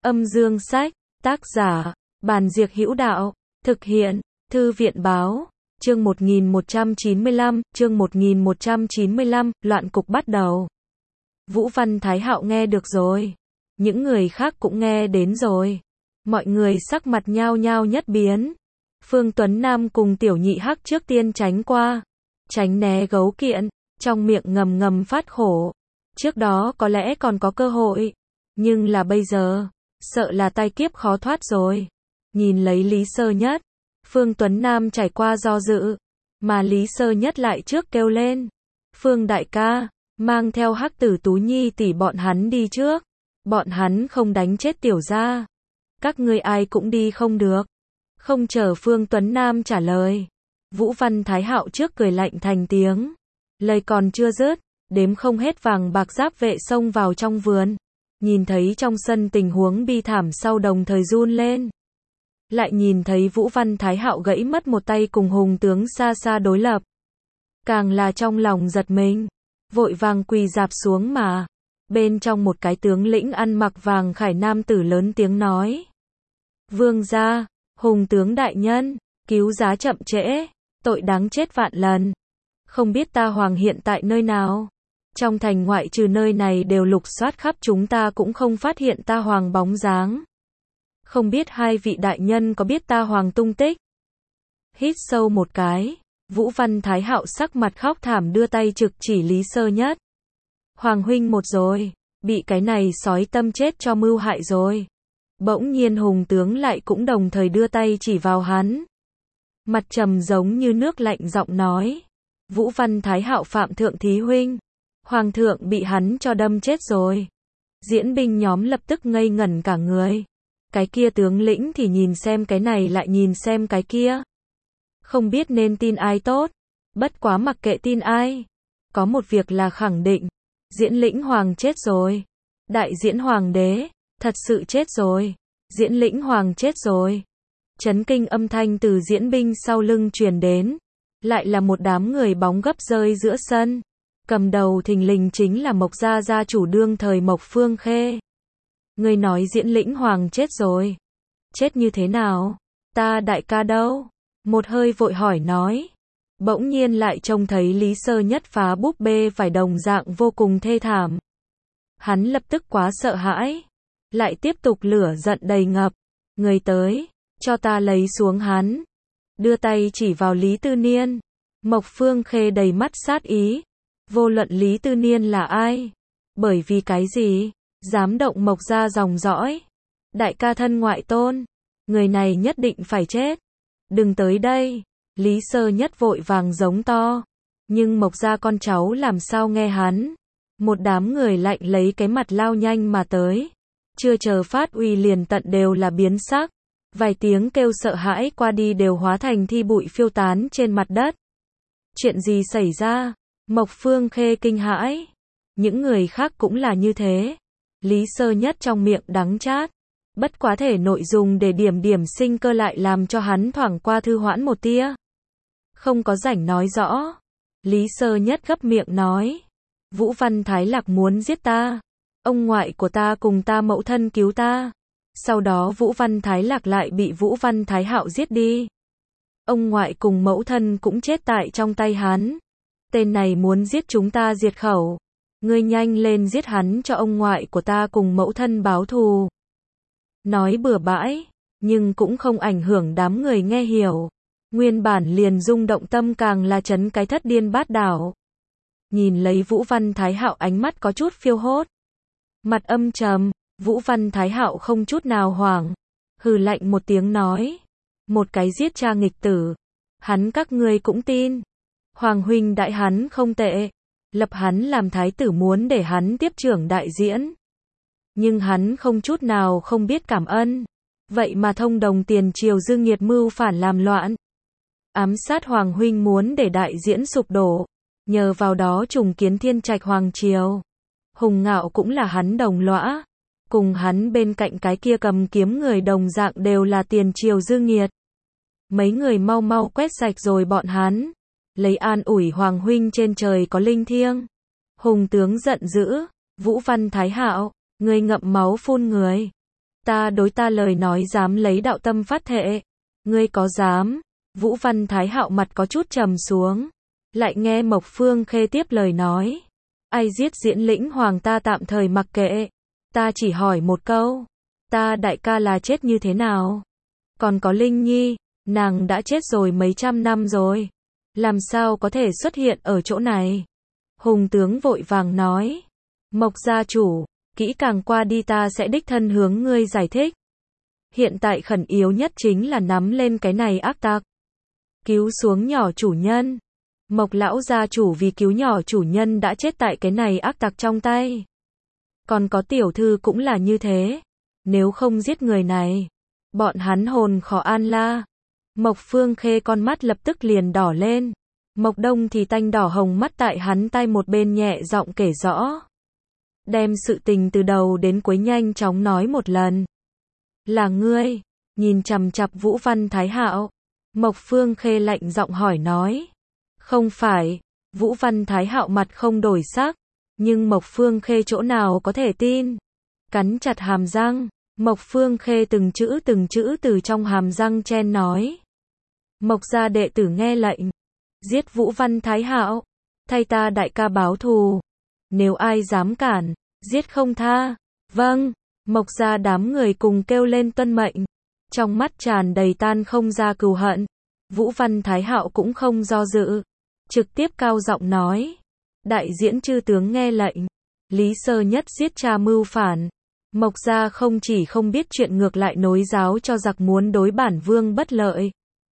Âm dương sách, tác giả, Bàn Diệc Hữu Đạo, thực hiện, Thư viện báo, chương 1195, loạn cục bắt đầu. Vũ Văn Thái Hạo nghe được rồi. Những người khác cũng nghe đến rồi. Mọi người sắc mặt nhao nhao nhất biến. Phương Tuấn Nam cùng Tiểu Nhị Hắc trước tiên tránh qua. Tránh né gấu kiện, trong miệng ngầm ngầm phát khổ. Trước đó có lẽ còn có cơ hội. Nhưng là bây giờ, sợ là tai kiếp khó thoát rồi. Nhìn lấy Lý Sơ Nhất, Phương Tuấn Nam trải qua do dự. Mà Lý Sơ Nhất lại trước kêu lên. Phương đại ca, mang theo Hắc Tử Tú Nhi tỷ bọn hắn đi trước. Bọn hắn không đánh chết tiểu gia. Các ngươi ai cũng đi không được. Không chờ Phương Tuấn Nam trả lời. Vũ Văn Thái Hạo trước cười lạnh thành tiếng. Lời còn chưa dứt, đếm không hết vàng bạc giáp vệ xông vào trong vườn. Nhìn thấy trong sân tình huống bi thảm sau đồng thời run lên. Lại nhìn thấy Vũ Văn Thái Hạo gãy mất một tay cùng hùng tướng xa xa đối lập. Càng là trong lòng giật mình. Vội vàng quỳ rạp xuống mà. Bên trong một cái tướng lĩnh ăn mặc vàng khải nam tử lớn tiếng nói. Vương gia, hùng tướng đại nhân, cứu giá chậm trễ, tội đáng chết vạn lần. Không biết ta hoàng hiện tại nơi nào? Trong thành ngoại trừ nơi này đều lục soát khắp, chúng ta cũng không phát hiện ta hoàng bóng dáng. Không biết hai vị đại nhân có biết ta hoàng tung tích? Hít sâu một cái, Vũ Văn Thái Hạo sắc mặt khóc thảm đưa tay trực chỉ Lý Sơ Nhất. Hoàng huynh một rồi, bị cái này sói tâm chết cho mưu hại rồi. Bỗng nhiên hùng tướng lại cũng đồng thời đưa tay chỉ vào hắn. Mặt trầm giống như nước lạnh giọng nói. Vũ Văn Thái Hạo phạm thượng thí huynh. Hoàng thượng bị hắn cho đâm chết rồi. Diễn binh nhóm lập tức ngây ngẩn cả người. Cái kia tướng lĩnh thì nhìn xem cái này lại nhìn xem cái kia. Không biết nên tin ai tốt. Bất quá mặc kệ tin ai. Có một việc là khẳng định. Diễn lĩnh hoàng chết rồi. Đại diễn hoàng đế, thật sự chết rồi. Diễn lĩnh hoàng chết rồi. Chấn kinh âm thanh từ diễn binh sau lưng truyền đến. Lại là một đám người bóng gấp rơi giữa sân. Cầm đầu thình lình chính là Mộc gia gia chủ đương thời Mộc Phương Khê. Người nói diễn lĩnh hoàng chết rồi. Chết như thế nào? Ta đại ca đâu? Một hơi vội hỏi nói. Bỗng nhiên lại trông thấy Lý Sơ Nhất phá búp bê vải đồng dạng vô cùng thê thảm. Hắn lập tức quá sợ hãi. Lại tiếp tục lửa giận đầy ngập. Người tới, cho ta lấy xuống hắn. Đưa tay chỉ vào Lý Tư Niên. Mộc Phương Khê đầy mắt sát ý. Vô luận Lý Tư Niên là ai? Bởi vì cái gì? Dám động Mộc gia dòng dõi? Đại ca thân ngoại tôn. Người này nhất định phải chết. Đừng tới đây. Lý Sơ Nhất vội vàng giống to. Nhưng Mộc gia con cháu làm sao nghe hắn? Một đám người lạnh lấy cái mặt lao nhanh mà tới. Chưa chờ phát uy liền tận đều là biến sắc. Vài tiếng kêu sợ hãi qua đi đều hóa thành thi bụi phiêu tán trên mặt đất. Chuyện gì xảy ra? Mộc Phương Khê kinh hãi. Những người khác cũng là như thế. Lý Sơ Nhất trong miệng đắng chát. Bất quá thể nội dung để điểm sinh cơ lại làm cho hắn thoảng qua thư hoãn một tia. Không có rảnh nói rõ. Lý Sơ Nhất gấp miệng nói. Vũ Văn Thái Lạc muốn giết ta. Ông ngoại của ta cùng ta mẫu thân cứu ta. Sau đó Vũ Văn Thái Lạc lại bị Vũ Văn Thái Hạo giết đi. Ông ngoại cùng mẫu thân cũng chết tại trong tay hắn. Tên này muốn giết chúng ta diệt khẩu. Ngươi nhanh lên giết hắn cho ông ngoại của ta cùng mẫu thân báo thù. Nói bừa bãi, nhưng cũng không ảnh hưởng đám người nghe hiểu. Nguyên bản liền rung động tâm càng là chấn cái thất điên bát đảo. Nhìn lấy Vũ Văn Thái Hạo ánh mắt có chút phiêu hốt. Mặt âm trầm, Vũ Văn Thái Hạo không chút nào hoảng. Hừ lạnh một tiếng nói. Một cái giết cha nghịch tử. Hắn các ngươi cũng tin. Hoàng huynh đại hắn không tệ. Lập hắn làm thái tử muốn để hắn tiếp trưởng đại diễn. Nhưng hắn không chút nào không biết cảm ơn. Vậy mà thông đồng tiền triều Dương Nghiệt mưu phản làm loạn. Ám sát Hoàng huynh muốn để đại diễn sụp đổ. Nhờ vào đó trùng kiến Thiên Trạch Hoàng triều. Hùng Ngạo cũng là hắn đồng lõa. Cùng hắn bên cạnh cái kia cầm kiếm người đồng dạng đều là tiền triều Dương Nghiệt. Mấy người mau mau quét sạch rồi bọn hắn. Lấy an ủi Hoàng huynh trên trời có linh thiêng. Hùng tướng giận dữ. Vũ Văn Thái Hạo, ngươi ngậm máu phun người. ta đối ta lời nói dám lấy đạo tâm phát thệ. Ngươi có dám? Vũ Văn Thái Hạo mặt có chút trầm xuống. Lại nghe Mộc Phương Khê tiếp lời nói. Ai giết Diễn Lĩnh Hoàng ta tạm thời mặc kệ. Ta chỉ hỏi một câu. Ta đại ca là chết như thế nào? Còn có Linh Nhi, nàng đã chết rồi mấy trăm năm rồi. Làm sao có thể xuất hiện ở chỗ này? Hùng tướng vội vàng nói. Mộc gia chủ, kỹ càng qua đi ta sẽ đích thân hướng ngươi giải thích. Hiện tại khẩn yếu nhất chính là nắm lên cái này ác tặc. Cứu xuống nhỏ chủ nhân. Mộc lão gia chủ vì cứu nhỏ chủ nhân đã chết tại cái này ác tặc trong tay. Còn có tiểu thư cũng là như thế. Nếu không giết người này, bọn hắn hồn khó an la. Mộc Phương Khê con mắt lập tức liền đỏ lên. Mộc Đông thì tanh đỏ hồng mắt tại hắn tai một bên nhẹ giọng kể rõ. Đem sự tình từ đầu đến cuối nhanh chóng nói một lần. Là ngươi? Nhìn chằm chằm Vũ Văn Thái Hạo, Mộc Phương Khê lạnh giọng hỏi nói. Không phải. Vũ Văn Thái Hạo mặt không đổi sắc, nhưng Mộc Phương Khê chỗ nào có thể tin. Cắn chặt hàm răng, Mộc Phương Khê từng chữ từ trong hàm răng chen nói. Mộc gia đệ tử nghe lệnh, giết Vũ Văn Thái Hạo, thay ta đại ca báo thù. Nếu ai dám cản, giết không tha. Vâng. Mộc gia đám người cùng kêu lên tuân mệnh. Trong mắt tràn đầy tan không ra cừu hận. Vũ Văn Thái Hạo cũng không do dự, trực tiếp cao giọng nói. Đại diễn chư tướng nghe lệnh. Lý Sơ Nhất giết cha mưu phản. Mộc gia không chỉ không biết chuyện ngược lại nối giáo cho giặc muốn đối bản vương bất lợi.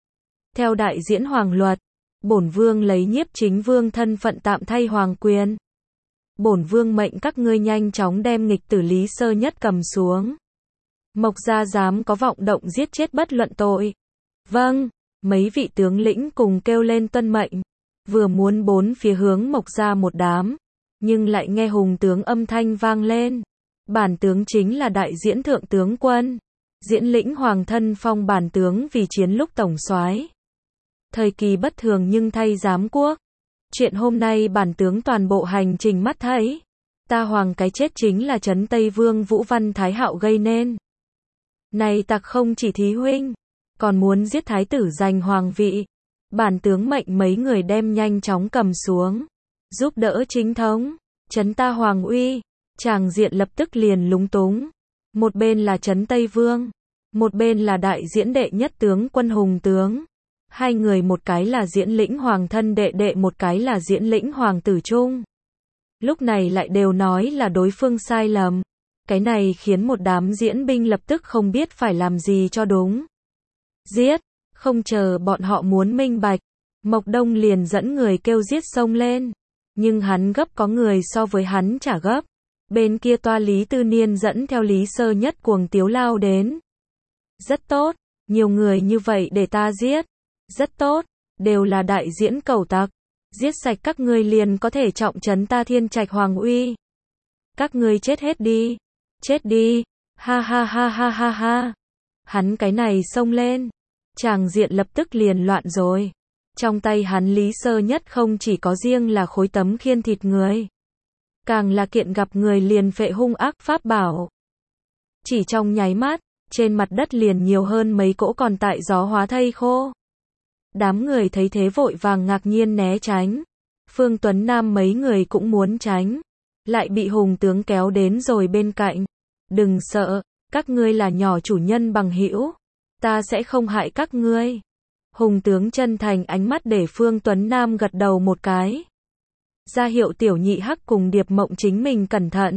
Theo đại diễn hoàng luật, bổn vương lấy Nhiếp Chính Vương thân phận tạm thay hoàng quyền. Bổn vương mệnh các ngươi nhanh chóng đem nghịch tử Lý Sơ Nhất cầm xuống. Mộc gia dám có vọng động giết chết bất luận tội. Vâng. Mấy vị tướng lĩnh cùng kêu lên tuân mệnh. Vừa muốn bốn phía hướng Mộc gia một đám, nhưng lại nghe Hùng tướng âm thanh vang lên. Bản tướng chính là đại diễn thượng tướng quân. Diễn Lĩnh Hoàng thân phong bản tướng vì chiến lúc tổng soái. Thời kỳ bất thường nhưng thay giám quốc. Chuyện hôm nay bản tướng toàn bộ hành trình mắt thấy. Ta hoàng cái chết chính là Trấn Tây Vương Vũ Văn Thái Hạo gây nên. Này tặc không chỉ thí huynh, còn muốn giết thái tử giành hoàng vị. Bản tướng mệnh mấy người đem nhanh chóng cầm xuống, giúp đỡ chính thống, trấn ta hoàng uy. Tràng diện lập tức liền lúng túng. Một bên là Trấn Tây Vương, một bên là đại diễn đệ nhất tướng quân Hùng tướng. Hai người một cái là Diễn Lĩnh Hoàng thân đệ đệ, một cái là Diễn Lĩnh Hoàng tử trung. Lúc này lại đều nói là đối phương sai lầm. Cái này khiến một đám diễn binh lập tức không biết phải làm gì cho đúng. Giết, không chờ bọn họ muốn minh bạch, Mộc Đông liền dẫn người kêu giết xông lên. Nhưng hắn gấp có người so với hắn trả gấp. Bên kia toa Lý Tư Niên dẫn theo Lý Sơ Nhất cuồng tiếu lao đến. Rất tốt, nhiều người như vậy để ta giết. Rất tốt, đều là đại diễn cẩu tặc. Giết sạch các ngươi liền có thể trọng trấn ta Thiên Trạch hoàng uy. Các ngươi chết hết đi. Chết đi. Ha ha ha ha ha ha. Hắn cái này xông lên, tràng diện lập tức liền loạn rồi. Trong tay hắn Lý Sơ Nhất không chỉ có riêng là khối tấm khiên thịt người, càng là kiện gặp người liền phệ hung ác pháp bảo. Chỉ trong nháy mắt, trên mặt đất liền nhiều hơn mấy cỗ còn tại gió hóa thây khô. Đám người thấy thế vội vàng ngạc nhiên né tránh. Phương Tuấn Nam mấy người cũng muốn tránh, lại bị Hùng tướng kéo đến rồi bên cạnh. Đừng sợ, các ngươi là nhỏ chủ nhân bằng hữu, ta sẽ không hại các ngươi. Hùng tướng chân thành ánh mắt để Phương Tuấn Nam gật đầu một cái. Ra hiệu Tiểu Nhị Hắc cùng Điệp Mộng chính mình cẩn thận.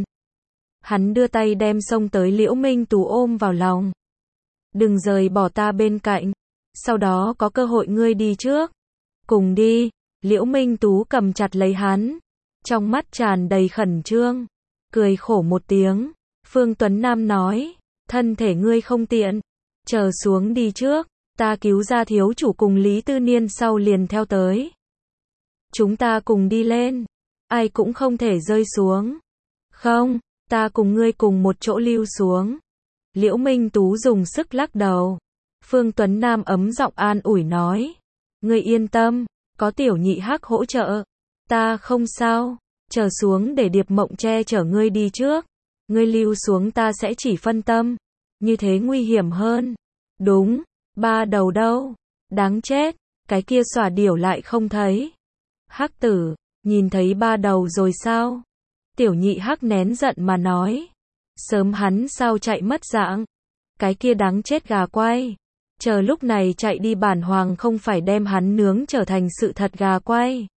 Hắn đưa tay đem xông tới Liễu Minh Tú ôm vào lòng. Đừng rời bỏ ta bên cạnh, sau đó có cơ hội ngươi đi trước. Cùng đi. Liễu Minh Tú cầm chặt lấy hắn, trong mắt tràn đầy khẩn trương, cười khổ một tiếng. Phương Tuấn Nam nói, thân thể ngươi không tiện, chờ xuống đi trước, ta cứu ra thiếu chủ cùng Lý Tư Niên sau liền theo tới. Chúng ta cùng đi lên, ai cũng không thể rơi xuống. Không, ta cùng ngươi cùng một chỗ lưu xuống. Liễu Minh Tú dùng sức lắc đầu. Phương Tuấn Nam ấm giọng an ủi nói, ngươi yên tâm, có Tiểu Nhị Hắc hỗ trợ, ta không sao. Chờ xuống để Điệp Mộng che chở ngươi đi trước, ngươi lưu xuống ta sẽ chỉ phân tâm. như thế nguy hiểm hơn. Đúng, ba đầu đâu? Đáng chết, cái kia xòa điểu lại không thấy. Hắc tử, nhìn thấy ba đầu rồi sao? Tiểu nhị hắc nén giận mà nói. Sớm hắn sao chạy mất dạng? Cái kia đáng chết gà quay. Chờ lúc này chạy đi bản hoàng không phải đem hắn nướng trở thành sự thật gà quay.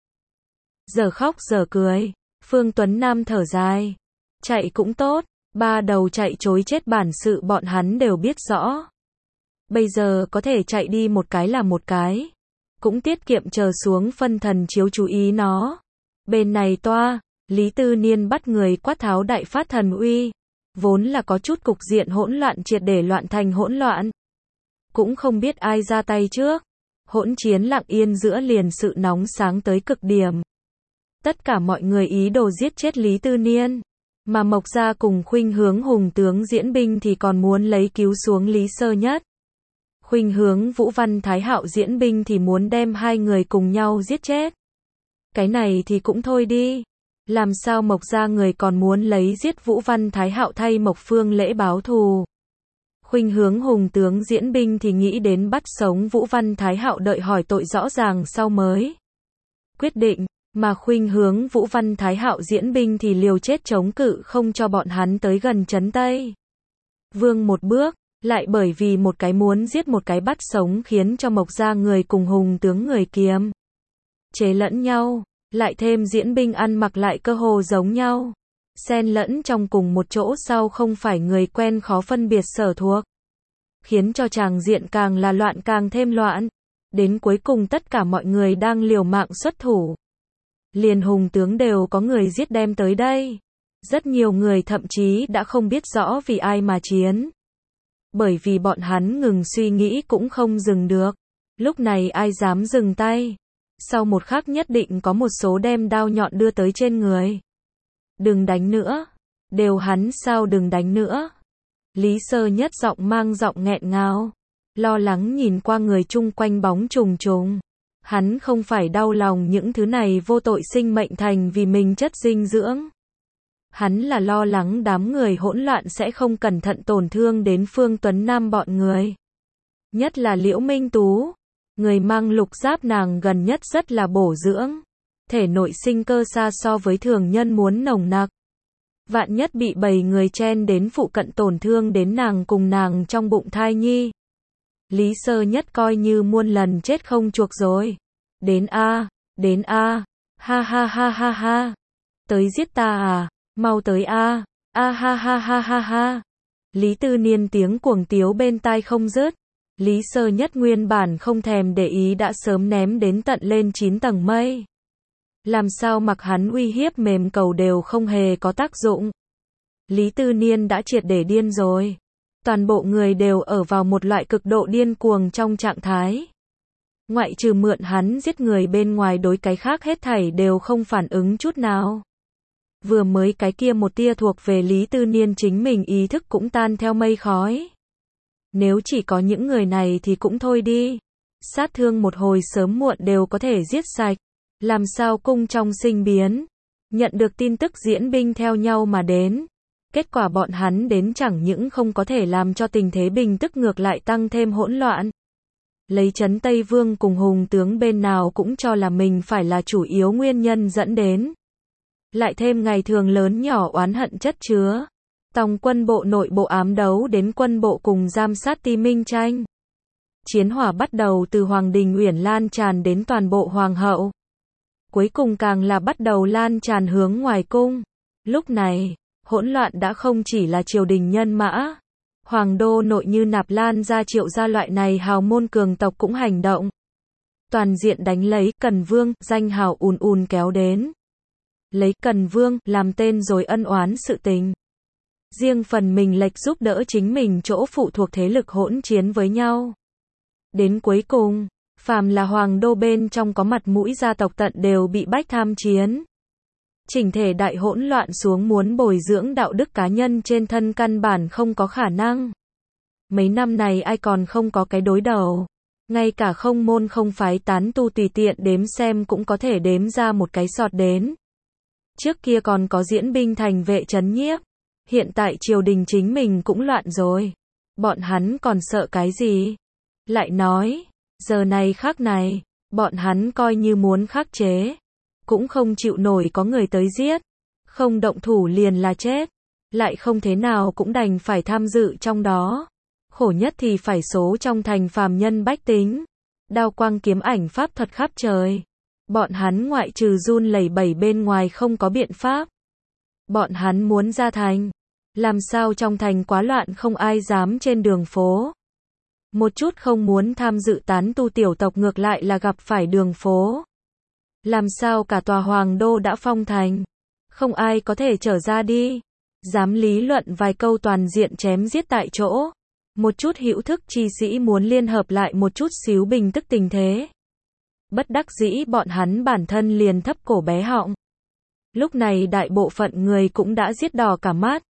Giờ khóc giờ cười. Phương Tuấn Nam thở dài. Chạy cũng tốt, ba đầu chạy chối chết bản sự bọn hắn đều biết rõ. Bây giờ có thể chạy đi một cái là một cái. Cũng tiết kiệm chờ xuống phân thần chiếu chú ý nó. Bên này toa, Lý Tư Niên bắt người quát tháo đại phát thần uy. Vốn là có chút cục diện hỗn loạn triệt để loạn thành hỗn loạn. Cũng không biết ai ra tay trước. Hỗn chiến lặng yên giữa liền sự nóng sáng tới cực điểm. Tất cả mọi người ý đồ giết chết Lý Tư Niên. Mà Mộc Gia cùng Khuynh Hướng Hùng tướng diễn binh thì còn muốn lấy cứu xuống Lý Sơ Nhất. Khuynh Hướng Vũ Văn Thái Hạo diễn binh thì muốn đem hai người cùng nhau giết chết. Cái này thì cũng thôi đi. Làm sao Mộc Gia người còn muốn lấy giết Vũ Văn Thái Hạo thay Mộc Phương Lễ báo thù. Khuynh Hướng Hùng tướng diễn binh thì nghĩ đến bắt sống Vũ Văn Thái Hạo đợi hỏi tội rõ ràng sau mới quyết định. Mà Khuynh Hướng Vũ Văn Thái Hạo diễn binh thì liều chết chống cự không cho bọn hắn tới gần trấn Tây Vương một bước, lại bởi vì một cái muốn giết một cái bắt sống khiến cho Mộc Gia người cùng Hùng tướng người kiềm chế lẫn nhau, lại thêm diễn binh ăn mặc lại cơ hồ giống nhau, xen lẫn trong cùng một chỗ sau không phải người quen khó phân biệt sở thuộc, khiến cho tràng diện càng là loạn càng thêm loạn, đến cuối cùng tất cả mọi người đang liều mạng xuất thủ. Liền Hùng tướng đều có người giết đem tới đây. Rất nhiều người thậm chí đã không biết rõ vì ai mà chiến. Bởi vì bọn hắn ngừng suy nghĩ cũng không dừng được. Lúc này ai dám dừng tay. Sau một khắc nhất định có một số đem đao nhọn đưa tới trên người. Đừng đánh nữa. Đều hắn sao đừng đánh nữa. Lý Sơ Nhất giọng mang giọng nghẹn ngào. Lo lắng nhìn qua người chung quanh bóng trùng trùng. Hắn không phải đau lòng những thứ này vô tội sinh mệnh thành vì mình chất dinh dưỡng. Hắn là lo lắng đám người hỗn loạn sẽ không cẩn thận tổn thương đến Phương Tuấn Nam bọn người. Nhất là Liễu Minh Tú. Người mang lục giáp nàng gần nhất rất là bổ dưỡng. Thể nội sinh cơ xa so với thường nhân muốn nồng nặc. Vạn nhất bị bầy người chen đến phụ cận tổn thương đến nàng cùng nàng trong bụng thai nhi. Lý Sơ Nhất coi như muôn lần chết không chuộc rồi. Đến a, ha ha ha ha ha. Tới giết ta à, mau tới a ha ha ha ha ha. Lý Tư Niên tiếng cuồng tiếu bên tai không dứt. Lý Sơ Nhất nguyên bản không thèm để ý đã sớm ném đến tận lên 9 tầng mây. Làm sao mặc hắn uy hiếp mềm cầu đều không hề có tác dụng. Lý Tư Niên đã triệt để điên rồi. Toàn bộ người đều ở vào một loại cực độ điên cuồng trong trạng thái. Ngoại trừ mượn hắn giết người bên ngoài đối cái khác hết thảy đều không phản ứng chút nào. Vừa mới cái kia một tia thuộc về Lý Tư Niên chính mình ý thức cũng tan theo mây khói. Nếu chỉ có những người này thì cũng thôi đi. Sát thương một hồi sớm muộn đều có thể giết sạch. Làm sao cung trong sinh biến. Nhận được tin tức diễn binh theo nhau mà đến. Kết quả bọn hắn đến chẳng những không có thể làm cho tình thế bình tức ngược lại tăng thêm hỗn loạn. Lấy trấn Tây Vương cùng Hùng tướng bên nào cũng cho là mình phải là chủ yếu nguyên nhân dẫn đến. Lại thêm ngày thường lớn nhỏ oán hận chất chứa. Tòng quân bộ nội bộ ám đấu đến quân bộ cùng giam sát Ti Minh tranh. Chiến hỏa bắt đầu từ Hoàng Đình Uyển lan tràn đến toàn bộ Hoàng hậu. Cuối cùng càng là bắt đầu lan tràn hướng ngoài cung. Lúc này, hỗn loạn đã không chỉ là triều đình nhân mã. Hoàng đô nội như Nạp Lan gia Triệu gia loại này hào môn cường tộc cũng hành động. Toàn diện đánh lấy Cần Vương, danh hào ùn ùn kéo đến. Lấy Cần Vương làm tên rồi ân oán sự tình. Riêng phần mình lệch giúp đỡ chính mình chỗ phụ thuộc thế lực hỗn chiến với nhau. Đến cuối cùng, phàm là hoàng đô bên trong có mặt mũi gia tộc tận đều bị bách tham chiến. Chỉnh thể đại hỗn loạn xuống muốn bồi dưỡng đạo đức cá nhân trên thân căn bản không có khả năng. Mấy năm này ai còn không có cái đối đầu. Ngay cả không môn không phái tán tu tùy tiện đếm xem cũng có thể đếm ra một cái sọt đến. Trước kia còn có diễn binh thành vệ trấn nhiếp. Hiện tại triều đình chính mình cũng loạn rồi. Bọn hắn còn sợ cái gì? Lại nói, giờ này khắc này, bọn hắn coi như muốn khắc chế, cũng không chịu nổi có người tới giết, không động thủ liền là chết, lại không thế nào cũng đành phải tham dự trong đó. Khổ nhất thì phải số trong thành phàm nhân bách tính, đao quang kiếm ảnh pháp thuật khắp trời. Bọn hắn ngoại trừ run lẩy bẩy bên ngoài không có biện pháp. Bọn hắn muốn ra thành, làm sao trong thành quá loạn không ai dám trên đường phố. Một chút không muốn tham dự tán tu tiểu tộc ngược lại là gặp phải đường phố. Làm sao cả tòa hoàng đô đã phong thành, không ai có thể trở ra đi. Dám lý luận vài câu toàn diện chém giết tại chỗ. Một chút hữu thức chi sĩ muốn liên hợp lại một chút xíu bình tức tình thế. Bất đắc dĩ bọn hắn bản thân liền thấp cổ bé họng. Lúc này đại bộ phận người cũng đã giết đỏ cả mắt.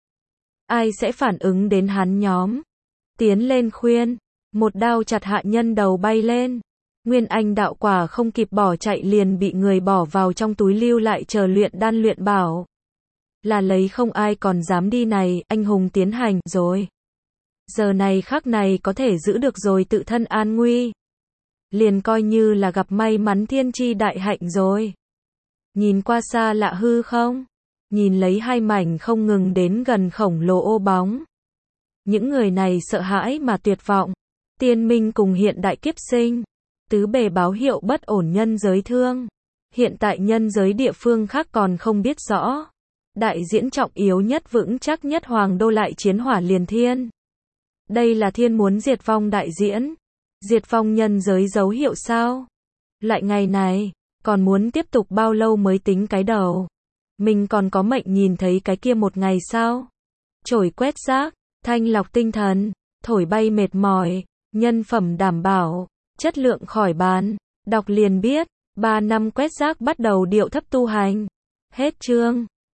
Ai sẽ phản ứng đến hắn nhóm? Tiến lên khuyên, một đao chặt hạ nhân đầu bay lên. Nguyên anh đạo quả không kịp bỏ chạy liền bị người bỏ vào trong túi lưu lại chờ luyện đan luyện bảo. Là lấy không ai còn dám đi này, anh hùng tiến hành rồi. Giờ này khắc này có thể giữ được rồi tự thân an nguy. Liền coi như là gặp may mắn thiên chi đại hạnh rồi. Nhìn qua xa lạ hư không? Nhìn lấy hai mảnh không ngừng đến gần khổng lồ ô bóng. Những người này sợ hãi mà tuyệt vọng. Tiên minh cùng hiện đại kiếp sinh. Tứ bề báo hiệu bất ổn nhân giới thương. Hiện tại nhân giới địa phương khác còn không biết rõ. Đại diễn trọng yếu nhất vững chắc nhất hoàng đô lại chiến hỏa liền thiên. Đây là thiên muốn diệt vong đại diễn. Diệt vong nhân giới dấu hiệu sao? Lại ngày này, còn muốn tiếp tục bao lâu mới tính cái đầu? Mình còn có mệnh nhìn thấy cái kia một ngày sao? Chổi quét rác, thanh lọc tinh thần, thổi bay mệt mỏi, nhân phẩm đảm bảo, chất lượng khỏi bàn. Đọc liền biết, 3 năm quét rác bắt đầu điệu thấp tu hành. Hết chương.